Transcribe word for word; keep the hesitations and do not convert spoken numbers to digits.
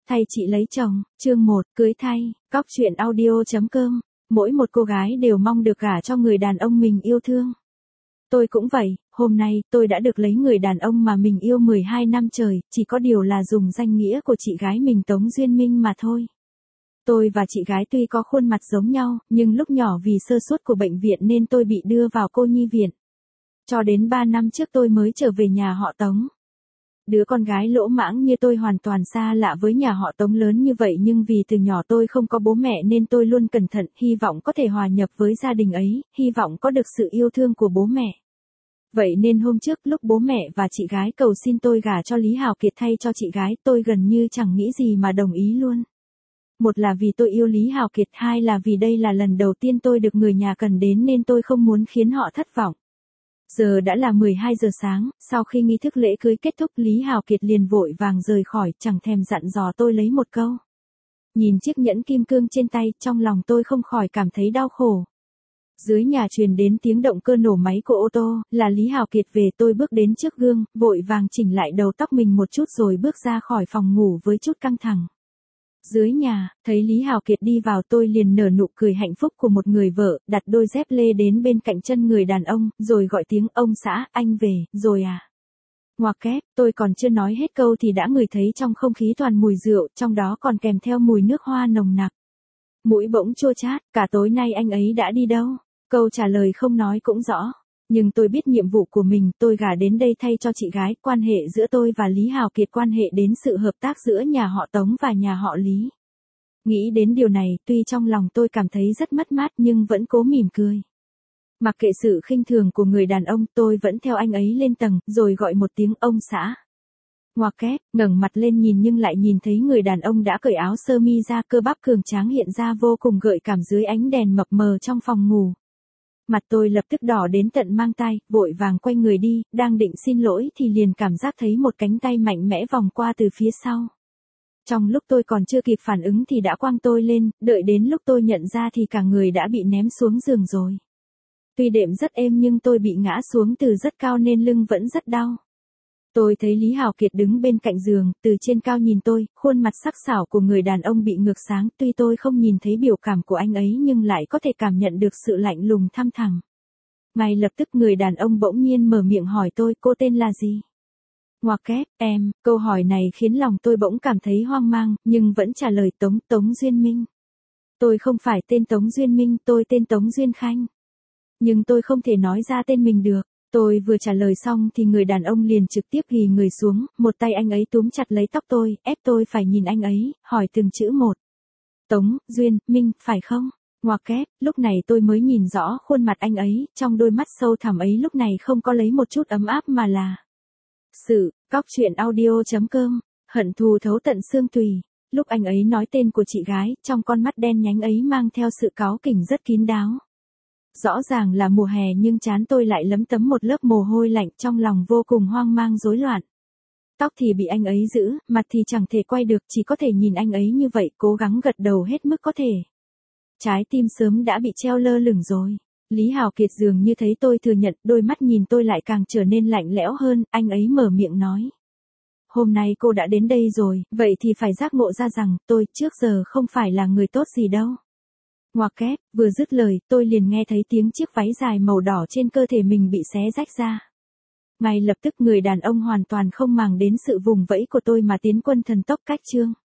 Thay chị lấy chồng, chương một, cưới thay, cóc truyện audio chấm com. Mỗi một cô gái đều mong được gả cho người đàn ông mình yêu thương. Tôi cũng vậy, hôm nay tôi đã được lấy người đàn ông mà mình yêu mười hai năm trời, chỉ có điều là dùng danh nghĩa của chị gái mình Tống Duyên Minh mà thôi. Tôi và chị gái tuy có khuôn mặt giống nhau, nhưng lúc nhỏ vì sơ suất của bệnh viện nên tôi bị đưa vào cô nhi viện. Cho đến ba năm trước tôi mới trở về nhà họ Tống. Đứa con gái lỗ mãng như tôi hoàn toàn xa lạ với nhà họ Tống lớn như vậy, nhưng vì từ nhỏ tôi không có bố mẹ nên tôi luôn cẩn thận, hy vọng có thể hòa nhập với gia đình ấy, hy vọng có được sự yêu thương của bố mẹ. Vậy nên hôm trước lúc bố mẹ và chị gái cầu xin tôi gả cho Lý Hào Kiệt thay cho chị gái, tôi gần như chẳng nghĩ gì mà đồng ý luôn. Một là vì tôi yêu Lý Hào Kiệt, hai là vì đây là lần đầu tiên tôi được người nhà cần đến nên tôi không muốn khiến họ thất vọng. Giờ đã là mười hai giờ sáng, sau khi nghi thức lễ cưới kết thúc Lý Hào Kiệt liền vội vàng rời khỏi, chẳng thèm dặn dò tôi lấy một câu. Nhìn chiếc nhẫn kim cương trên tay, trong lòng tôi không khỏi cảm thấy đau khổ. Dưới nhà truyền đến tiếng động cơ nổ máy của ô tô, là Lý Hào Kiệt về. Tôi bước đến trước gương, vội vàng chỉnh lại đầu tóc mình một chút rồi bước ra khỏi phòng ngủ với chút căng thẳng. Dưới nhà, thấy Lý Hào Kiệt đi vào tôi liền nở nụ cười hạnh phúc của một người vợ, đặt đôi dép lê đến bên cạnh chân người đàn ông, rồi gọi tiếng ông xã, anh về, rồi à. Ngoặc kép, tôi còn chưa nói hết câu thì đã ngửi thấy trong không khí toàn mùi rượu, trong đó còn kèm theo mùi nước hoa nồng nặc. Mũi bỗng chua chát, cả tối nay anh ấy đã đi đâu? Câu trả lời không nói cũng rõ. Nhưng tôi biết nhiệm vụ của mình, tôi gả đến đây thay cho chị gái, quan hệ giữa tôi và Lý Hào Kiệt quan hệ đến sự hợp tác giữa nhà họ Tống và nhà họ Lý. Nghĩ đến điều này, tuy trong lòng tôi cảm thấy rất mất mát nhưng vẫn cố mỉm cười. Mặc kệ sự khinh thường của người đàn ông, tôi vẫn theo anh ấy lên tầng, rồi gọi một tiếng ông xã. Ngoặc kép, ngẩng mặt lên nhìn nhưng lại nhìn thấy người đàn ông đã cởi áo sơ mi ra, cơ bắp cường tráng hiện ra vô cùng gợi cảm dưới ánh đèn mập mờ trong phòng ngủ. Mặt tôi lập tức đỏ đến tận mang tai, vội vàng quay người đi, đang định xin lỗi thì liền cảm giác thấy một cánh tay mạnh mẽ vòng qua từ phía sau. Trong lúc tôi còn chưa kịp phản ứng thì đã quăng tôi lên, đợi đến lúc tôi nhận ra thì cả người đã bị ném xuống giường rồi. Tuy đệm rất êm nhưng tôi bị ngã xuống từ rất cao nên lưng vẫn rất đau. Tôi thấy Lý Hào Kiệt đứng bên cạnh giường, từ trên cao nhìn tôi, khuôn mặt sắc sảo của người đàn ông bị ngược sáng, tuy tôi không nhìn thấy biểu cảm của anh ấy nhưng lại có thể cảm nhận được sự lạnh lùng thăm thẳm. Ngay lập tức người đàn ông bỗng nhiên mở miệng hỏi tôi, cô tên là gì? Ngoặc kép, em, câu hỏi này khiến lòng tôi bỗng cảm thấy hoang mang, nhưng vẫn trả lời Tống, Tống Duyên Minh. Tôi không phải tên Tống Duyên Minh, tôi tên Tống Duyên Khanh. Nhưng tôi không thể nói ra tên mình được. Tôi vừa trả lời xong thì người đàn ông liền trực tiếp ghì người xuống, một tay anh ấy túm chặt lấy tóc tôi, ép tôi phải nhìn anh ấy, hỏi từng chữ một. Tống, Duyên, Minh, phải không? Ngoặc kép, lúc này tôi mới nhìn rõ khuôn mặt anh ấy, trong đôi mắt sâu thẳm ấy lúc này không có lấy một chút ấm áp mà là sự, cóc truyện audio chấm com, hận thù thấu tận xương tùy. Lúc anh ấy nói tên của chị gái, trong con mắt đen nhánh ấy mang theo sự cáu kỉnh rất kín đáo. Rõ ràng là mùa hè nhưng trán tôi lại lấm tấm một lớp mồ hôi lạnh, trong lòng vô cùng hoang mang rối loạn. Tóc thì bị anh ấy giữ, mặt thì chẳng thể quay được, chỉ có thể nhìn anh ấy như vậy, cố gắng gật đầu hết mức có thể. Trái tim sớm đã bị treo lơ lửng rồi. Lý Hào Kiệt dường như thấy tôi thừa nhận, đôi mắt nhìn tôi lại càng trở nên lạnh lẽo hơn, anh ấy mở miệng nói. Hôm nay cô đã đến đây rồi, vậy thì phải giác ngộ ra rằng, tôi trước giờ không phải là người tốt gì đâu. Ngoặc kép, vừa dứt lời, tôi liền nghe thấy tiếng chiếc váy dài màu đỏ trên cơ thể mình bị xé rách ra. Ngay lập tức người đàn ông hoàn toàn không màng đến sự vùng vẫy của tôi mà tiến quân thần tốc cách chương.